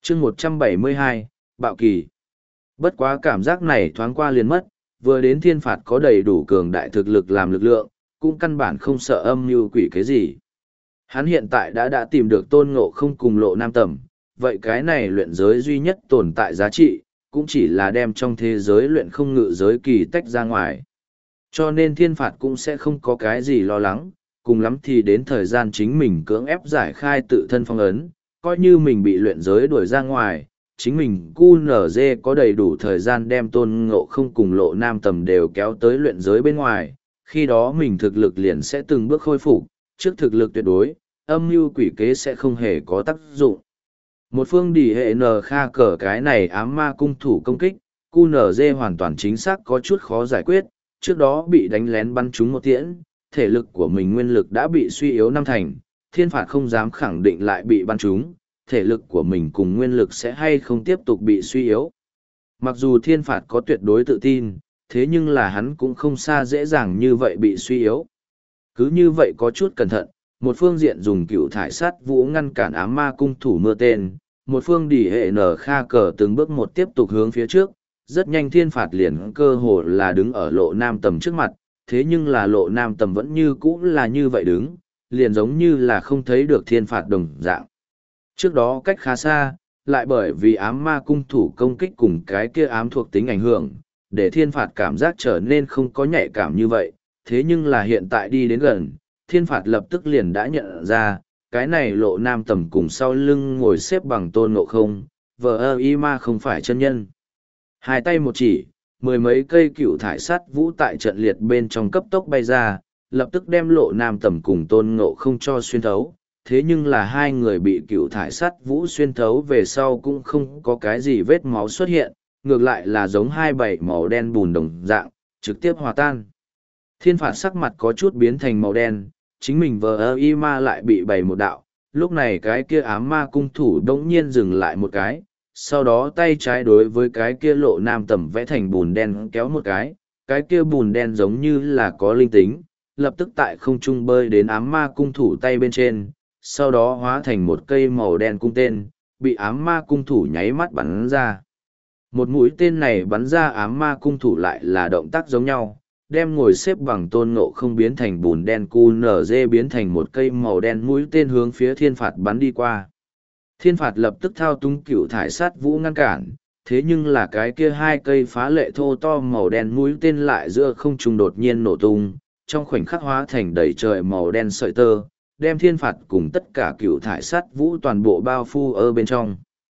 chương 172, Bạo Kỳ. Bất quá cảm giác này thoáng qua liền mất, vừa đến thiên phạt có đầy đủ cường đại thực lực làm lực lượng, cũng căn bản không sợ âm mưu quỷ cái gì. Hắn hiện tại đã tìm được Tôn Ngộ Không cùng Lộ Nam Tầm, vậy cái này luyện giới duy nhất tồn tại giá trị, cũng chỉ là đem trong thế giới luyện không ngự giới kỳ tách ra ngoài. Cho nên thiên phạt cũng sẽ không có cái gì lo lắng, cùng lắm thì đến thời gian chính mình cưỡng ép giải khai tự thân phong ấn, coi như mình bị luyện giới đuổi ra ngoài, chính mình QNZ có đầy đủ thời gian đem Tôn Ngộ Không cùng Lộ Nam Tầm đều kéo tới luyện giới bên ngoài, khi đó mình thực lực liền sẽ từng bước khôi phục, trước thực lực tuyệt đối, âm mưu quỷ kế sẽ không hề có tác dụng. Một phương đỉ hệ N Kha cờ cái này ám ma cung thủ công kích, QNZ hoàn toàn chính xác có chút khó giải quyết, trước đó bị đánh lén bắn trúng một tiễn, thể lực của mình nguyên lực đã bị suy yếu năm thành, thiên phạt không dám khẳng định lại bị bắn trúng, thể lực của mình cùng nguyên lực sẽ hay không tiếp tục bị suy yếu. Mặc dù thiên phạt có tuyệt đối tự tin, thế nhưng là hắn cũng không xa dễ dàng như vậy bị suy yếu. Cứ như vậy có chút cẩn thận, một phương diện dùng cựu thải sát vũ ngăn cản ám ma cung thủ mưa tên, một phương đỉ hệ nở Kha cờ từng bước một tiếp tục hướng phía trước, rất nhanh thiên phạt liền cơ hồ là đứng ở Lộ Nam Tầm trước mặt, thế nhưng là Lộ Nam Tầm vẫn như cũ là như vậy đứng, liền giống như là không thấy được thiên phạt đồng dạng. Trước đó cách khá xa, lại bởi vì ám ma cung thủ công kích cùng cái kia ám thuộc tính ảnh hưởng, để thiên phạt cảm giác trở nên không có nhạy cảm như vậy, thế nhưng là hiện tại đi đến gần, thiên phạt lập tức liền đã nhận ra, cái này Lộ Nam Tầm cùng sau lưng ngồi xếp bằng Tôn Ngộ Không, vờ y ma không phải chân nhân. Hai tay một chỉ, mười mấy cây cựu thải sát vũ tại trận liệt bên trong cấp tốc bay ra, lập tức đem Lộ Nam Tầm cùng Tôn Ngộ Không cho xuyên thấu. Thế nhưng là hai người bị cựu thải sát vũ xuyên thấu về sau cũng không có cái gì vết máu xuất hiện, ngược lại là giống hai bảy màu đen bùn đồng dạng, trực tiếp hòa tan. Thiên phạt sắc mặt có chút biến thành màu đen, chính mình vờ y ma lại bị bày một đạo, lúc này cái kia ám ma cung thủ đống nhiên dừng lại một cái, sau đó tay trái đối với cái kia Lộ Nam Tầm vẽ thành bùn đen kéo một cái kia bùn đen giống như là có linh tính, lập tức tại không trung bơi đến ám ma cung thủ tay bên trên, sau đó hóa thành một cây màu đen cung tên, bị ám ma cung thủ nháy mắt bắn ra. Một mũi tên này bắn ra ám ma cung thủ lại là động tác giống nhau, đem ngồi xếp bằng Tôn Ngộ Không biến thành bùn đen QNZ biến thành một cây màu đen mũi tên hướng phía thiên phạt bắn đi qua. Thiên phạt lập tức thao túng cựu thải sát vũ ngăn cản, thế nhưng là cái kia hai cây phá lệ thô to màu đen mũi tên lại giữa không trung đột nhiên nổ tung, trong khoảnh khắc hóa thành đầy trời màu đen sợi tơ, đem thiên phạt cùng tất cả cựu thải sát vũ toàn bộ bao phủ ở bên trong.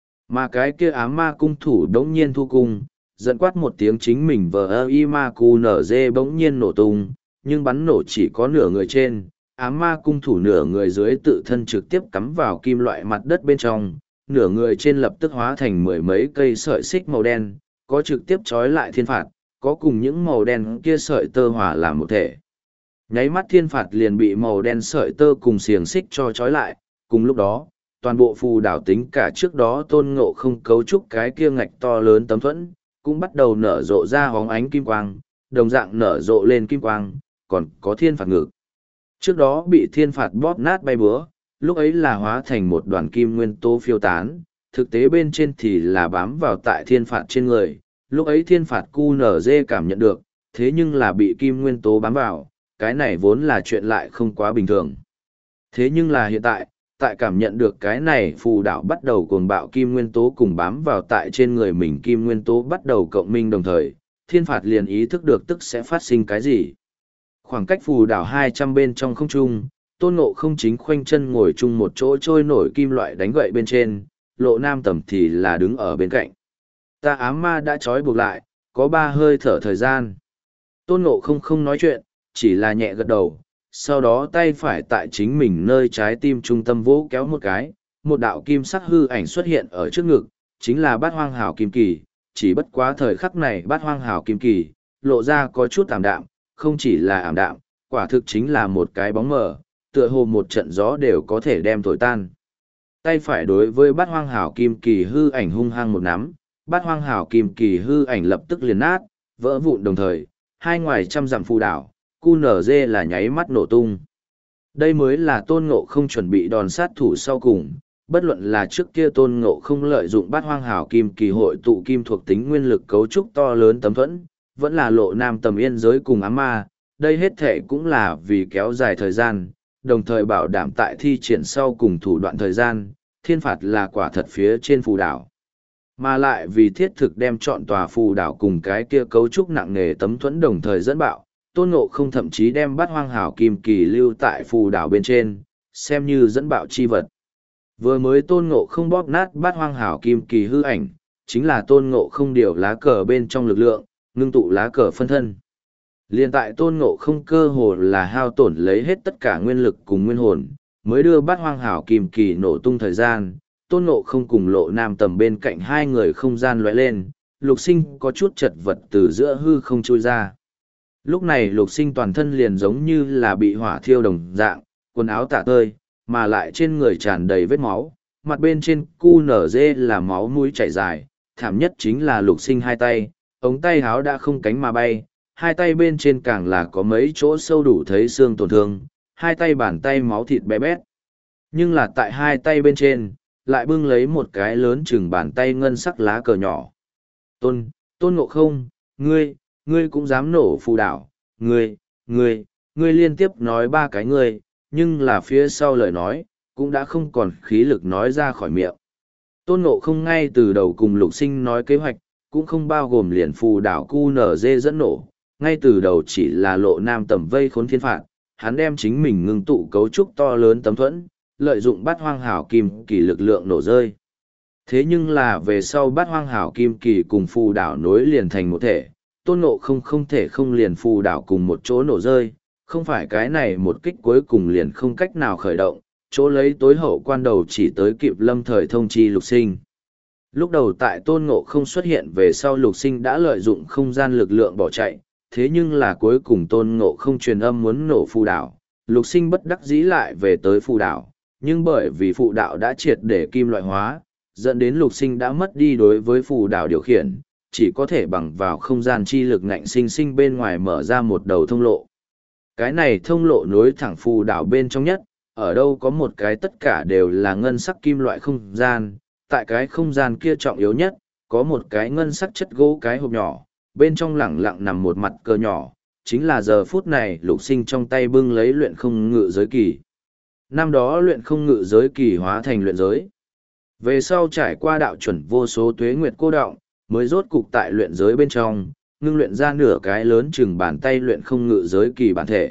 Mà cái kia ám ma cung thủ đống nhiên thu cung, dẫn quát một tiếng chính mình vờ y ma cu nở dê bỗng nhiên nổ tung, nhưng bắn nổ chỉ có nửa người trên, ám ma cung thủ nửa người dưới tự thân trực tiếp cắm vào kim loại mặt đất bên trong, nửa người trên lập tức hóa thành mười mấy cây sợi xích màu đen, có trực tiếp trói lại thiên phạt, có cùng những màu đen kia sợi tơ hòa làm một thể. Nháy mắt thiên phạt liền bị màu đen sợi tơ cùng xiềng xích cho trói lại, cùng lúc đó, toàn bộ phù đảo tính cả trước đó Tôn Ngộ Không cấu trúc cái kia ngạch to lớn tấm thuẫn, cũng bắt đầu nở rộ ra hóng ánh kim quang, đồng dạng nở rộ lên kim quang, còn có thiên phạt ngực. Trước đó bị thiên phạt bóp nát bay búa, lúc ấy là hóa thành một đoàn kim nguyên tố phiêu tán, thực tế bên trên thì là bám vào tại thiên phạt trên người, lúc ấy thiên phạt QNZ cảm nhận được, thế nhưng là bị kim nguyên tố bám vào, cái này vốn là chuyện lại không quá bình thường. Thế nhưng là hiện tại, tại cảm nhận được cái này phù đảo bắt đầu cuồng bạo kim nguyên tố cùng bám vào tại trên người mình kim nguyên tố bắt đầu cộng minh đồng thời, thiên phạt liền ý thức được tức sẽ phát sinh cái gì. Khoảng cách phù đảo 200 bên trong không trung, Tôn Ngộ Không chính khoanh chân ngồi chung một chỗ trôi nổi kim loại đánh gậy bên trên, Lộ Nam Tầm thì là đứng ở bên cạnh. Ta ám ma đã trói buộc lại, có 3 hơi thở thời gian. Tôn Ngộ Không không nói chuyện, chỉ là nhẹ gật đầu, sau đó tay phải tại chính mình nơi trái tim trung tâm vỗ kéo một cái, một đạo kim sắc hư ảnh xuất hiện ở trước ngực, chính là Bát Hoang Hảo Kim Kỳ, chỉ bất quá thời khắc này Bát Hoang Hảo Kim Kỳ, lộ ra có chút ảm đạm, không chỉ là ảm đạm, quả thực chính là một cái bóng mờ, tựa hồ một trận gió đều có thể đem thổi tan. Tay phải đối với Bát Hoang Hảo Kim Kỳ hư ảnh hung hăng một nắm, Bát Hoang Hảo Kim Kỳ hư ảnh lập tức liền nát, vỡ vụn đồng thời, hai ngoài trăm dặm phù đảo, QNZ là nháy mắt nổ tung. Đây mới là Tôn Ngộ Không chuẩn bị đòn sát thủ sau cùng, bất luận là trước kia Tôn Ngộ không lợi dụng Bát Hoang Hảo Kim Kỳ hội tụ kim thuộc tính nguyên lực cấu trúc to lớn tấm thuẫn, vẫn là Lộ Nam Tầm yên giới cùng ám ma, đây hết thể cũng là vì kéo dài thời gian, đồng thời bảo đảm tại thi triển sau cùng thủ đoạn thời gian, thiên phạt là quả thật phía trên phù đảo. Mà lại vì thiết thực đem chọn tòa phù đảo cùng cái kia cấu trúc nặng nề tấm thuẫn đồng thời dẫn bạo, Tôn Ngộ không thậm chí đem Bát Hoang Hảo Kim Kỳ lưu tại phù đảo bên trên, xem như dẫn bạo chi vật. Vừa mới Tôn Ngộ không bóp nát Bát Hoang Hảo Kim Kỳ hư ảnh, chính là Tôn Ngộ không điều lá cờ bên trong lực lượng, ngưng tụ lá cờ phân thân. Liên tại Tôn Ngộ không cơ hồ là hao tổn lấy hết tất cả nguyên lực cùng nguyên hồn, mới đưa Bát Hoang Hảo Kim Kỳ nổ tung thời gian, Tôn Ngộ không cùng Lộ Nam Tầm bên cạnh hai người không gian lóe lên, Lục Sinh có chút chật vật từ giữa hư không trôi ra. Lúc này Lục Sinh toàn thân liền giống như là bị hỏa thiêu đồng dạng, quần áo tả tơi, mà lại trên người tràn đầy vết máu, mặt bên trên QNZ là máu mũi chảy dài, thảm nhất chính là Lục Sinh hai tay, ống tay áo đã không cánh mà bay, hai tay bên trên càng là có mấy chỗ sâu đủ thấy xương tổn thương, hai tay bàn tay máu thịt bé bét. Nhưng là tại hai tay bên trên, lại bưng lấy một cái lớn chừng bàn tay ngân sắc lá cờ nhỏ. Tôn Ngộ không, ngươi cũng dám nổ phù đảo, ngươi liên tiếp nói ba cái ngươi, nhưng là phía sau lời nói, cũng đã không còn khí lực nói ra khỏi miệng. Tôn Ngộ không ngay từ đầu cùng Lục Sinh nói kế hoạch, cũng không bao gồm liền phù đảo QNZ dẫn nổ, ngay từ đầu chỉ là Lộ Nam Tầm vây khốn thiên phạt, hắn đem chính mình ngưng tụ cấu trúc to lớn tấm thuẫn, lợi dụng Bát Hoang Hảo Kim Kỳ lực lượng nổ rơi. Thế nhưng là về sau Bát Hoang Hảo Kim Kỳ cùng phù đảo nối liền thành một thể, Tôn Ngộ không thể không liền phù đảo cùng một chỗ nổ rơi, không phải cái này một kích cuối cùng liền không cách nào khởi động, chỗ lấy tối hậu quan đầu chỉ tới kịp lâm thời thông chi Lục Sinh. Lúc đầu tại Tôn Ngộ không xuất hiện về sau Lục Sinh đã lợi dụng không gian lực lượng bỏ chạy, thế nhưng là cuối cùng Tôn Ngộ không truyền âm muốn nổ phù đảo, Lục Sinh bất đắc dĩ lại về tới phù đảo, nhưng bởi vì phù đạo đã triệt để kim loại hóa, dẫn đến Lục Sinh đã mất đi đối với phù đảo điều khiển, chỉ có thể bằng vào không gian chi lực ngạnh sinh sinh bên ngoài mở ra một đầu thông lộ. Cái này thông lộ nối thẳng phù đảo bên trong nhất, ở đâu có một cái tất cả đều là ngân sắc kim loại không gian, tại cái không gian kia trọng yếu nhất, có một cái ngân sắc chất gỗ cái hộp nhỏ, bên trong lẳng lặng nằm một mặt cờ nhỏ, chính là giờ phút này Lục Sinh trong tay bưng lấy luyện không ngự giới kỳ. Năm đó luyện không ngự giới kỳ hóa thành luyện giới. Về sau trải qua đạo chuẩn vô số tuế nguyệt cô đọng, mới rốt cục tại luyện giới bên trong, ngưng luyện ra nửa cái lớn chừng bàn tay luyện không ngự giới kỳ bản thể.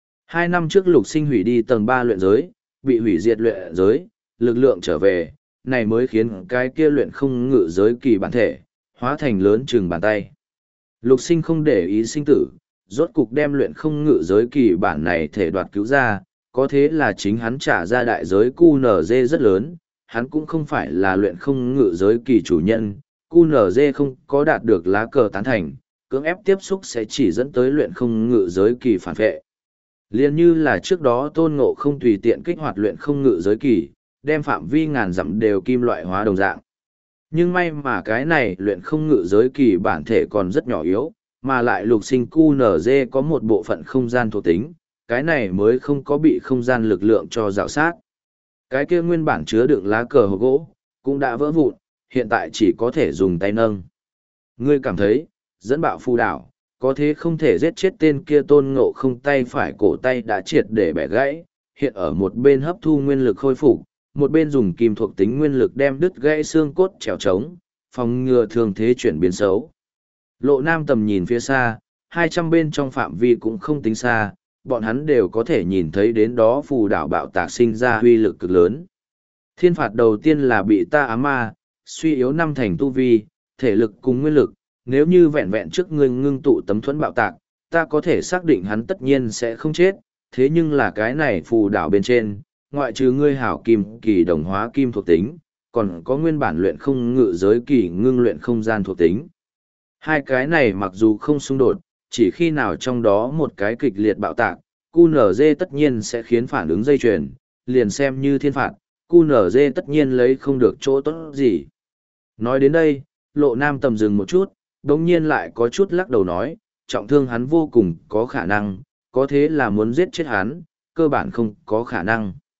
2 năm trước Lục Sinh hủy đi tầng 3 luyện giới, bị hủy diệt luyện giới, lực lượng trở về, này mới khiến cái kia luyện không ngự giới kỳ bản thể, hóa thành lớn chừng bàn tay. Lục Sinh không để ý sinh tử, rốt cục đem luyện không ngự giới kỳ bản này thể đoạt cứu ra, có thế là chính hắn trả ra đại giới QNZ rất lớn, hắn cũng không phải là luyện không ngự giới kỳ chủ nhân, QNZ không có đạt được lá cờ tán thành, cưỡng ép tiếp xúc sẽ chỉ dẫn tới luyện không ngự giới kỳ phản vệ. Liên như là trước đó Tôn Ngộ không tùy tiện kích hoạt luyện không ngự giới kỳ, đem phạm vi ngàn dặm đều kim loại hóa đồng dạng. Nhưng may mà cái này luyện không ngự giới kỳ bản thể còn rất nhỏ yếu, mà lại Lục Sinh QNZ có một bộ phận không gian thuộc tính, cái này mới không có bị không gian lực lượng cho rào sát. Cái kia nguyên bản chứa đựng lá cờ hộp gỗ, cũng đã vỡ vụn, hiện tại chỉ có thể dùng tay nâng. Ngươi cảm thấy, dẫn bạo phù đảo, có thế không thể giết chết tên kia Tôn Ngộ không tay phải cổ tay đã triệt để bẻ gãy, hiện ở một bên hấp thu nguyên lực khôi phục, một bên dùng kim thuộc tính nguyên lực đem đứt gãy xương cốt trèo trống, phòng ngừa thường thế chuyển biến xấu. Lộ Nam Tầm nhìn phía xa, 200 bên trong phạm vi cũng không tính xa, bọn hắn đều có thể nhìn thấy đến đó phù đảo bạo tạc sinh ra huy lực cực lớn. Thiên phạt đầu tiên là bị ta ám ma, suy yếu 5 thành tu vi, thể lực cùng nguyên lực, nếu như vẹn vẹn trước ngươi ngưng tụ tấm thuẫn bạo tạc, ta có thể xác định hắn tất nhiên sẽ không chết, thế nhưng là cái này phù đảo bên trên, ngoại trừ ngươi hảo kim kỳ đồng hóa kim thuộc tính, còn có nguyên bản luyện không ngự giới kỳ ngưng luyện không gian thuộc tính. Hai cái này mặc dù không xung đột, chỉ khi nào trong đó một cái kịch liệt bạo tạc, QNZ tất nhiên sẽ khiến phản ứng dây chuyền, liền xem như thiên phạt, QNZ tất nhiên lấy không được chỗ tốt gì. Nói đến đây, Lộ Nam Tầm dừng một chút, đồng nhiên lại có chút lắc đầu nói, trọng thương hắn vô cùng có khả năng, có thế là muốn giết chết hắn, cơ bản không có khả năng.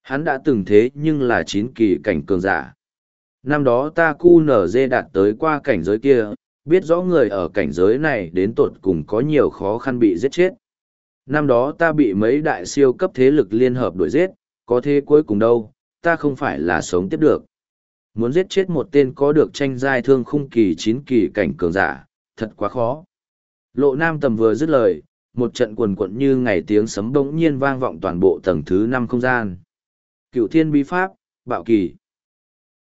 Hắn đã từng thế nhưng là 9 kỳ cảnh cường giả. Năm đó ta QNZ đạt tới qua cảnh giới kia, biết rõ người ở cảnh giới này đến tột cùng có nhiều khó khăn bị giết chết. Năm đó ta bị mấy đại siêu cấp thế lực liên hợp đuổi giết, có thế cuối cùng đâu, ta không phải là sống tiếp được. Muốn giết chết một tên có được tranh giai thương khung kỳ 9 kỳ cảnh cường giả, thật quá khó. Lộ Nam Tầm vừa dứt lời, một trận quần quận như ngày tiếng sấm bỗng nhiên vang vọng toàn bộ tầng thứ 5 không gian. Cựu thiên bí pháp, bạo kỳ.